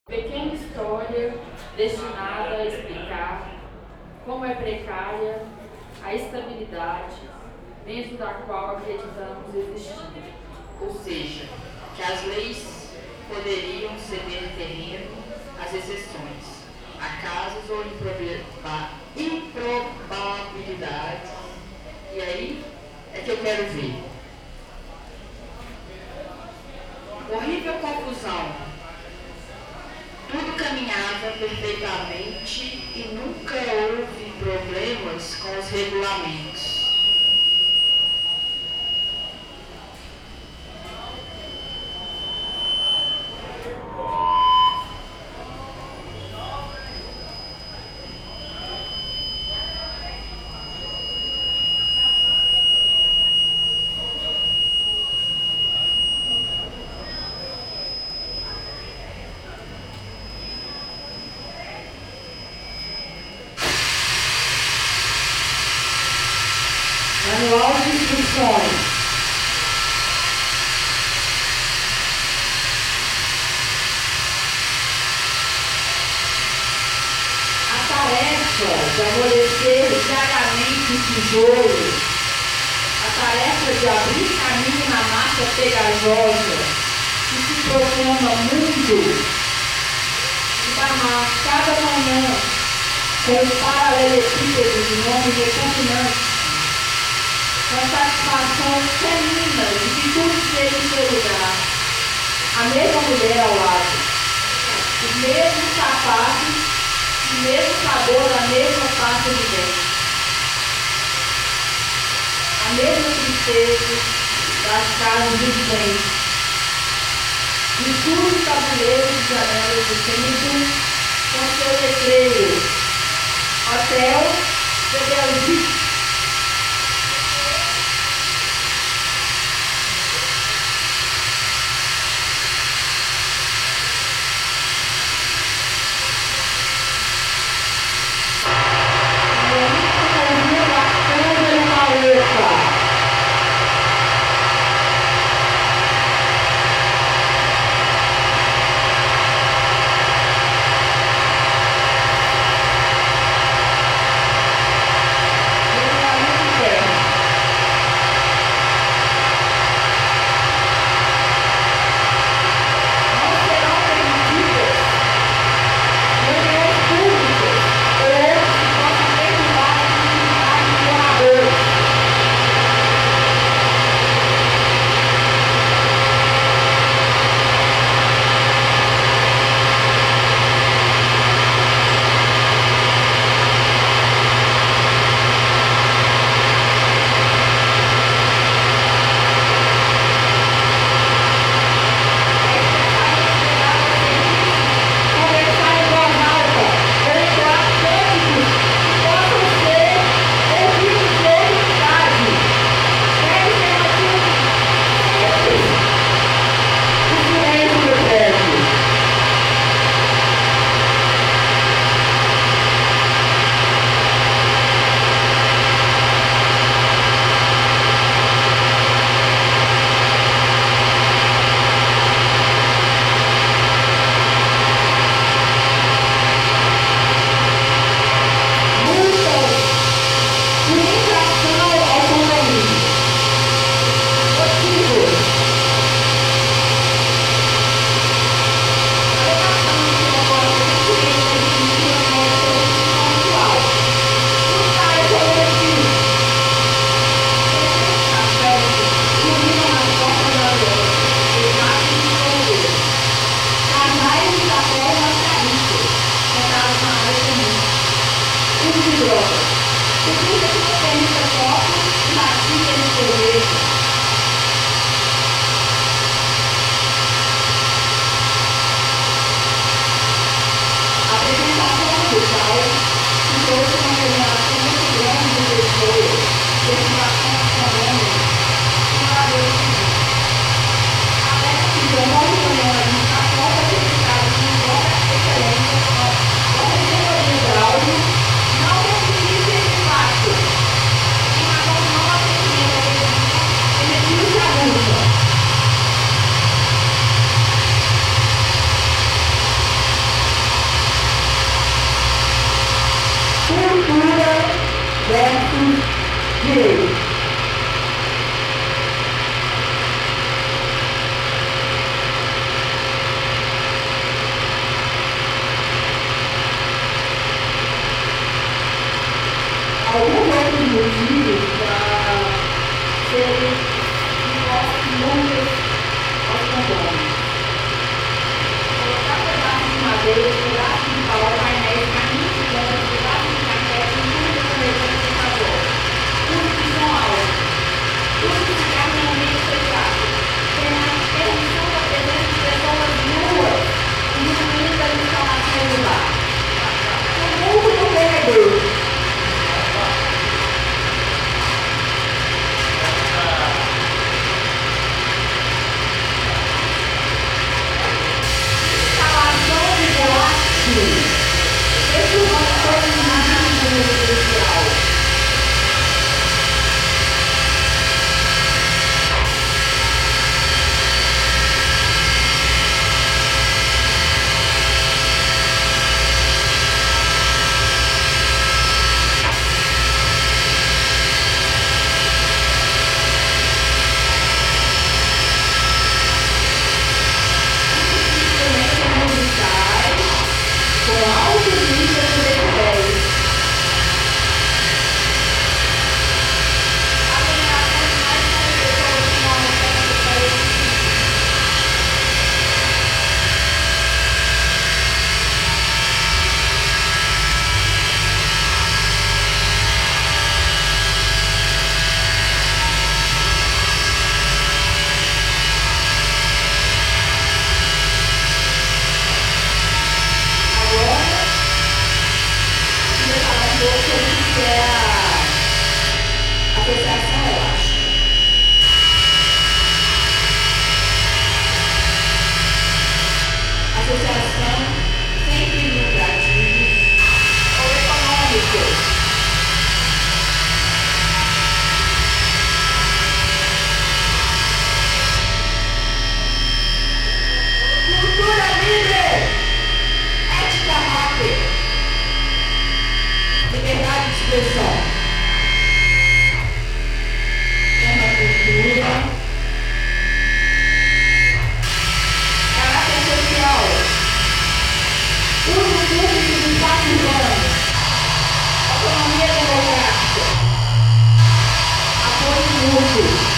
Pequena história destinada a explicar como é precária a estabilidade dentro da qual acreditamos existir. Ou seja, que as leis poderiam ceder terreno às exceções, acasos ou improbabilidades. E aí é que eu quero ver. Horrível confusão. Tudo caminhava perfeitamente e nunca houve problemas com os regulamentos. Manual de instruções. A tarefa de amolecer diariamente o tijolo, a tarefa de abrir caminho na massa pegajosa que se proclama mundo, de barrar cada manhã com o paralelepípedo de nome repugnante, com a satisfação canina de que tudo esteja em seu lugar. A mesma mulher ao lado, os mesmos sapatos, o mesmo sabor da mesma pasta de dente, a mesma tristeza das casas dos bens, de tudo tabuleiro de janelas de centro, com seu letreiro, Hotel de Belgique. direito. Alguns outros motivos para serem impostos multas aos condôminos. Colocar pedaços de madeira, pedaços de pau, painéis, caminhos de lâmpada, pedaços de carpete, tudo carregando de favor. Tudo que são altos. Tudo que ficar no ambiente fechado. Permissão da presença de pessoas nuas e incluindo as instalações do bar. O mundo do vendedor. Esse é o nosso mínimo especial. Com alto nível de decibéis. Associação sem fins lucrativos ou econômicos. Cultura livre, ética rápida, liberdade de expressão. Cultura, caráter social, uso público do espaço urbano, autonomia democrática, apoio mútuo.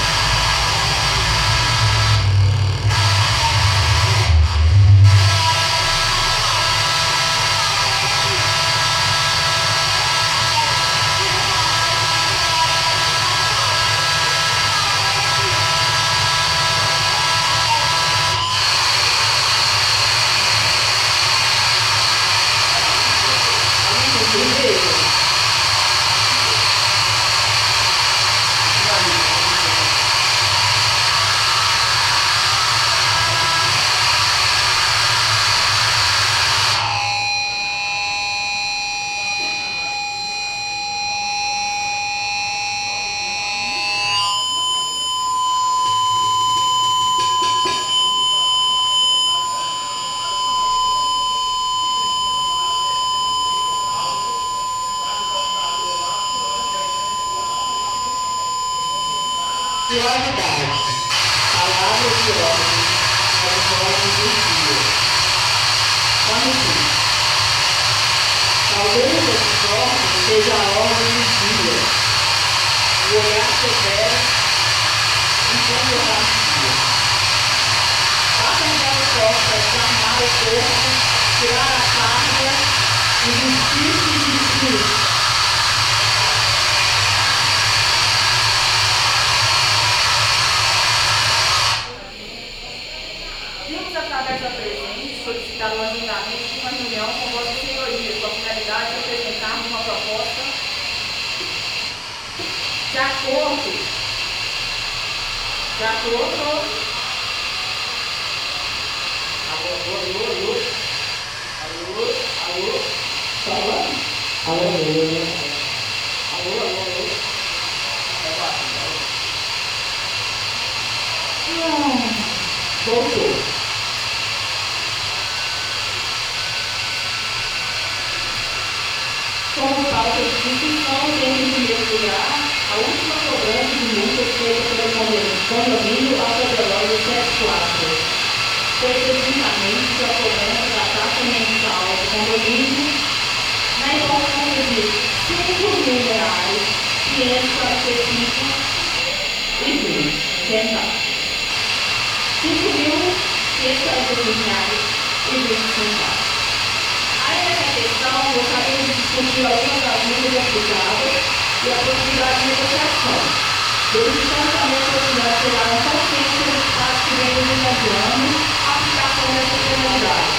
Suavidade, palavras de ordem, as ordens do dia. Quando talvez essa ordem seja a ordem do dia, o olhar severo enquanto eu partia. Façam das costas, armar o corpo, tirar a farda e vestir-se de si. Através da presente, solicitar o agendamento de uma reunião com Vossa Senhoria, com a finalidade de apresentarmos uma proposta de acordo. Voltou. Como falta de discussão, em primeiro lugar, A última cobrança de multas feita pelo condomínio Autoveloz 74 foi precisamente a cobrança da taxa mensal do condomínio na importância de R$ 5.545,20. Além dessa questão, gostaria de discutir algumas das multas aplicadas e a possibilidade de negociação. Verificando também a possibilidade de chegar a um consenso dos fatos que vem desencadeando a aplicação dessa penalidade.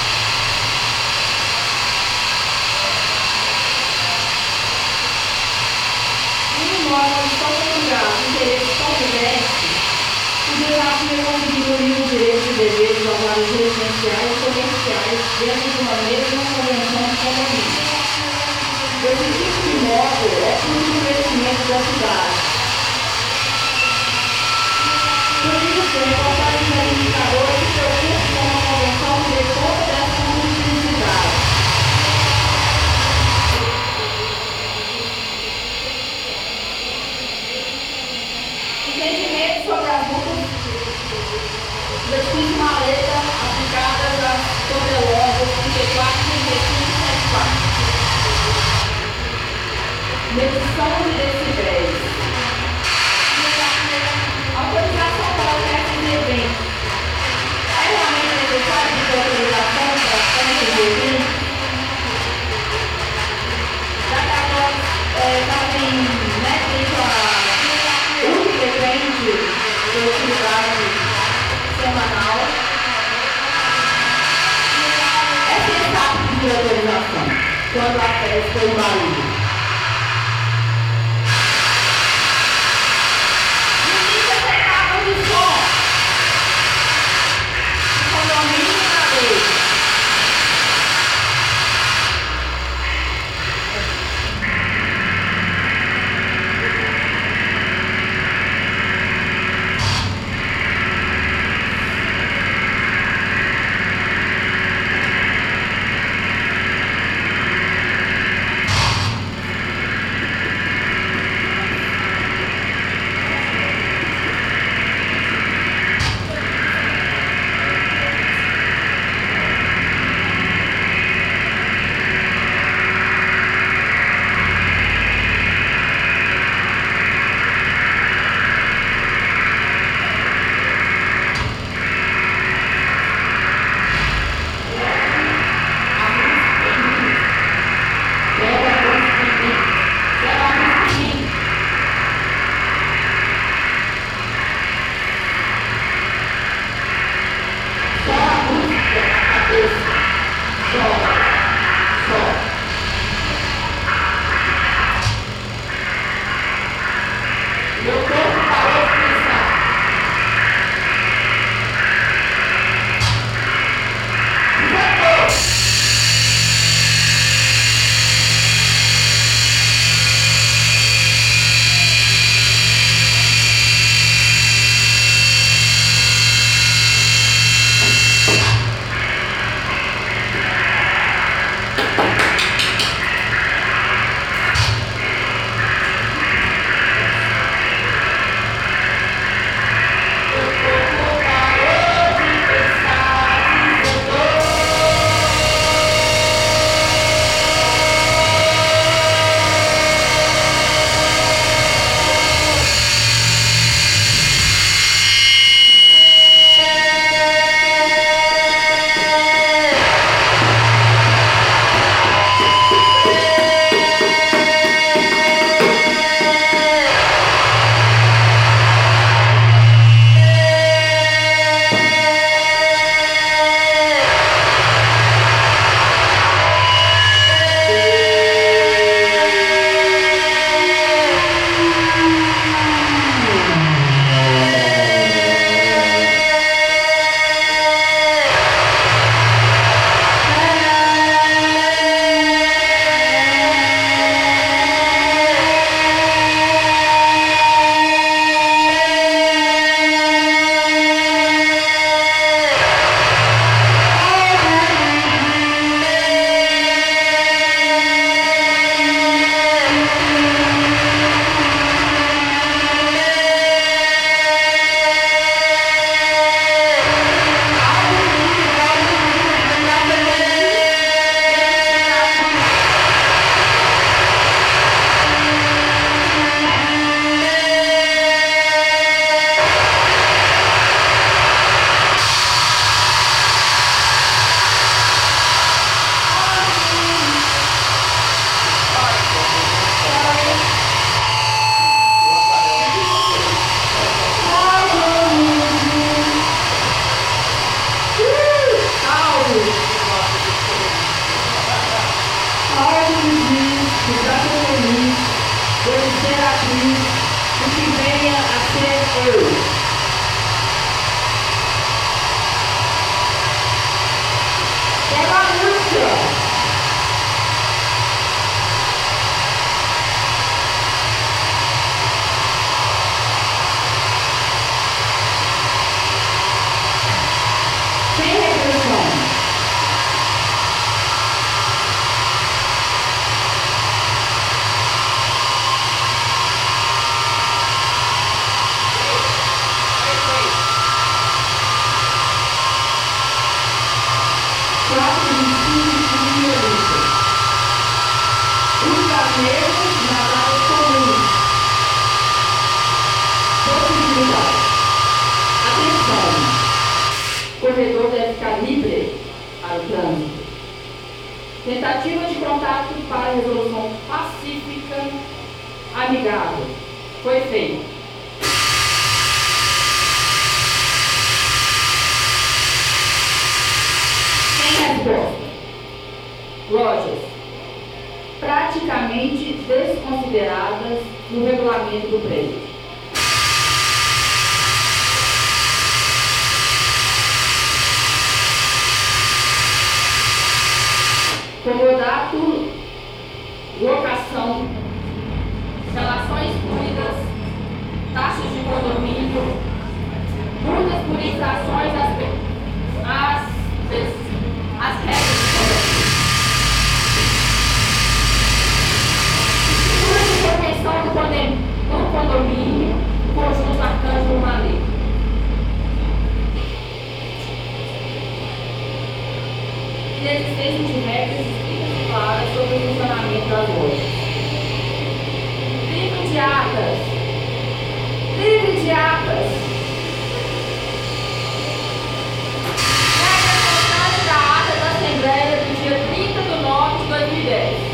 Em um modo tão peculiar, de interesse tão diverso, o desafio é conseguir unir os direitos e deveres das áreas residenciais e comerciais dentro de uma mesma convenção de condomínio. Esse tipo de modo é fruto do crescimento da cidade. Por isso, é importante que os indicadores se preocupem com uma convenção que dê conta dessa multiplicidade. Entendimento sobre as multas da difícil letra aplicadas às sobrelojas 34, 35 e 74. Medição de decibéis. Autorização para o teste de evento. É realmente necessário de autorização para o teste de evento? Já que agora fazem uso frequente de utilidade semanal, é necessário pedir autorização quando a festa foi barulho. Deus. Pega a música. Sem repressão. Quatro princípios de violência. Os caminhos nas áreas comuns. Possibilidade. Atenção. O corredor deve ficar livre para o trânsito. Tentativa de contato para resolução pacífica, amigável. Foi feito. Sem resposta. Lojas praticamente desconsideradas no regulamento do prédio. Comodato, locação, relações fluidas, taxas de condomínio, multas por infrações às regras de condomínio. Seguro de proteção do condomínio, conjunto arcante de uma lei. Inexistência de regras estritas e claras sobre o funcionamento das lojas. Livro de atas. Livro de atas. Regra constante da ata da Assembleia do dia 30 de nove de 2010.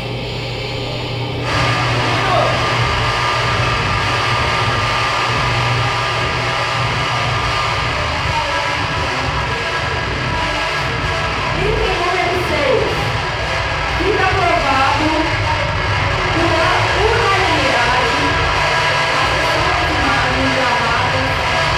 Fica aprovado por unanimidade a sessão de imagens gravadas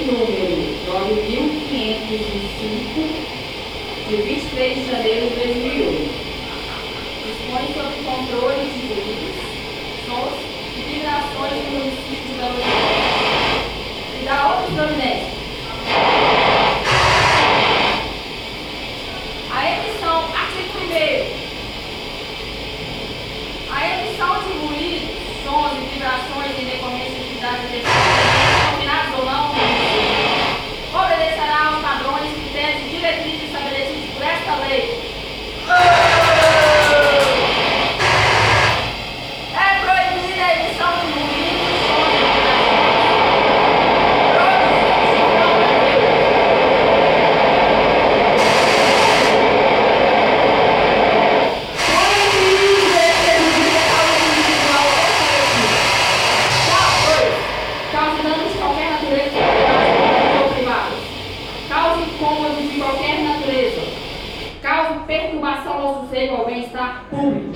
lei número 9.505, de 23 de janeiro de 2008. Dispõe sobre o controle de ruídos, sons e vibrações no município de Belo Horizonte e da outra providência. Artigo 1º. A emissão de ruídos, sons e vibrações em decorrência de atividades combinadas ou não, obedecerá aos padrões, critérios e diretrizes estabelecidos por esta lei. É proibida a emissão de ruídos, sons e perturbação ao sossego ao bem-estar público.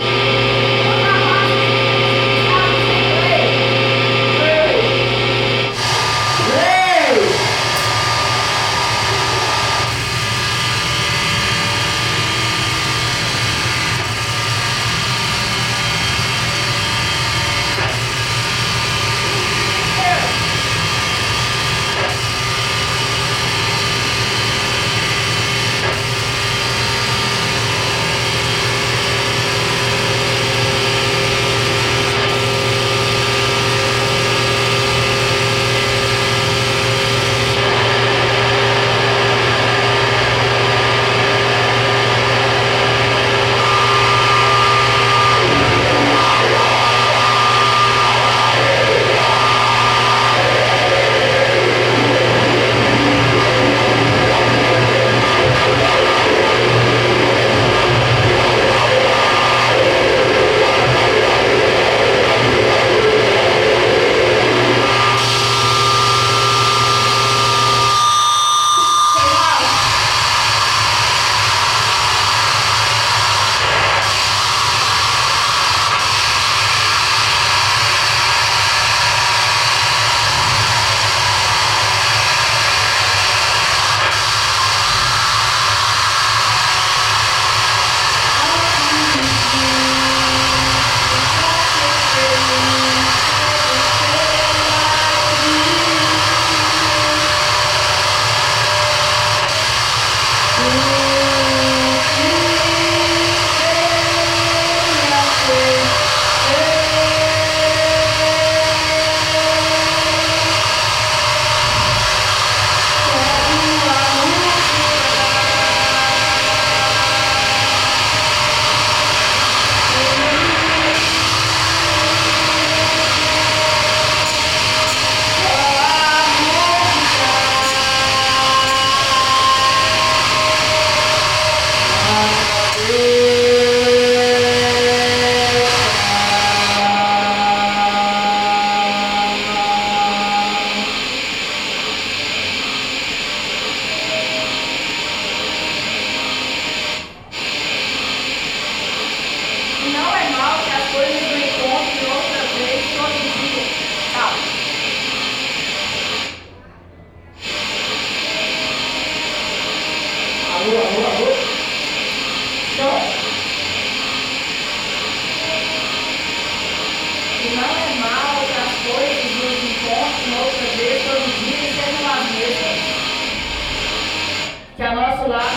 Que a nosso lado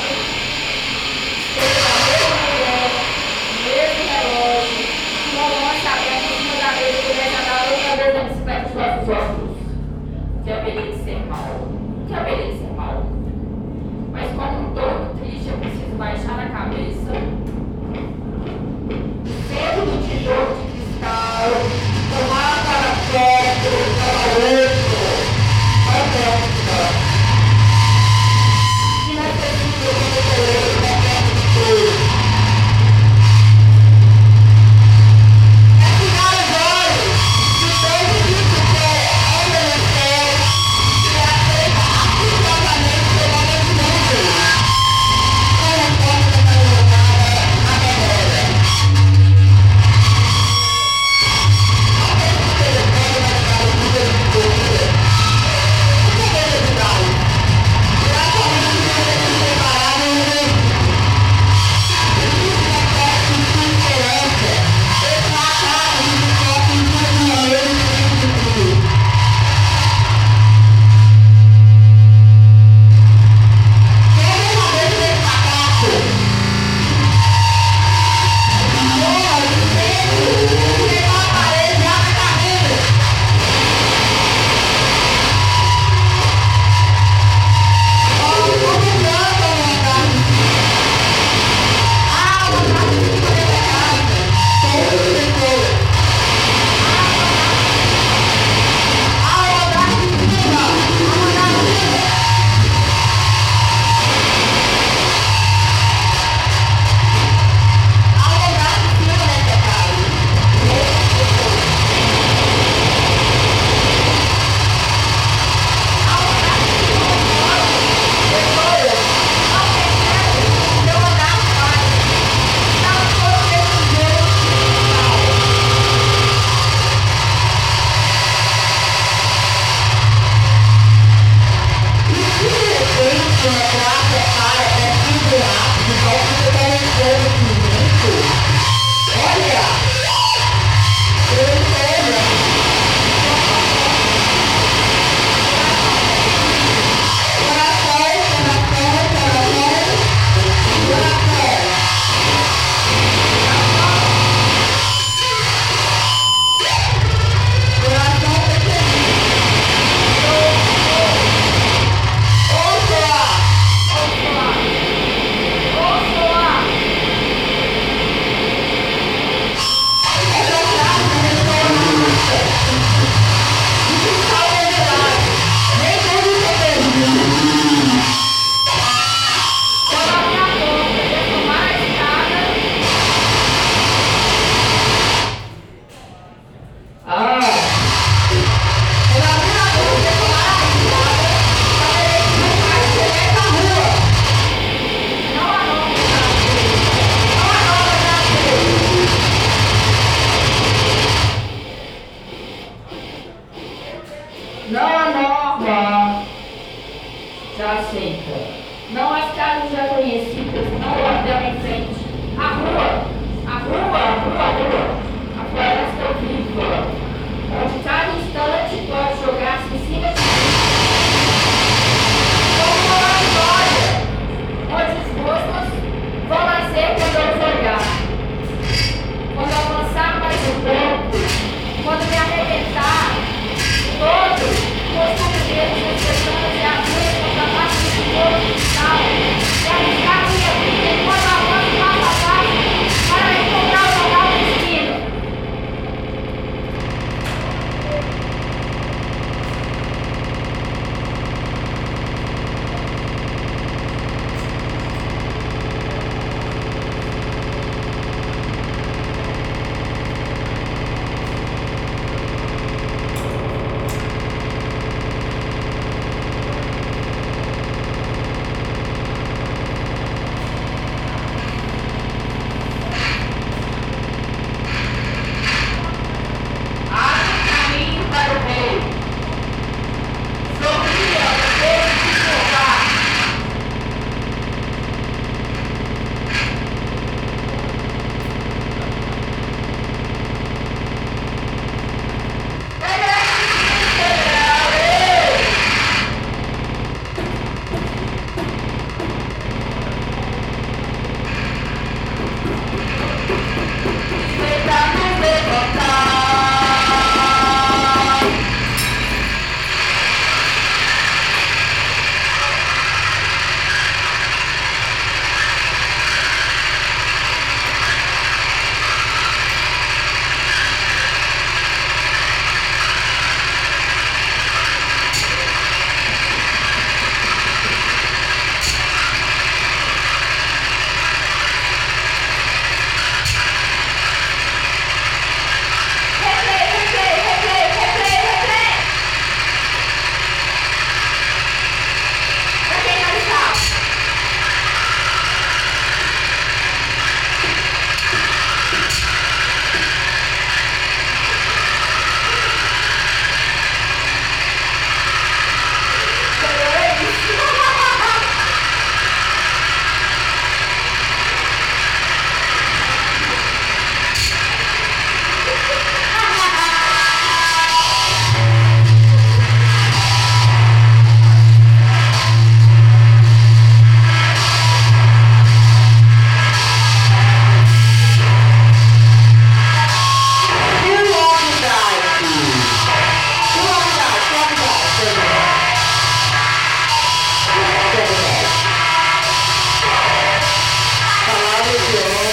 esteja a mesma mulher, o mesmo relógio, que uma longe aberta em cima da mesa pudesse andar outra vez na bicicleta dos nossos ossos. Que haveria de ser mal. Que haveria de ser mal. Mas como um todo triste, eu preciso baixar a cabeça. Cedo do tijolo de cristal, tomar para perto, para dentro, para perto. Yeah.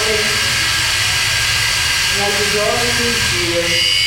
nas horas e dias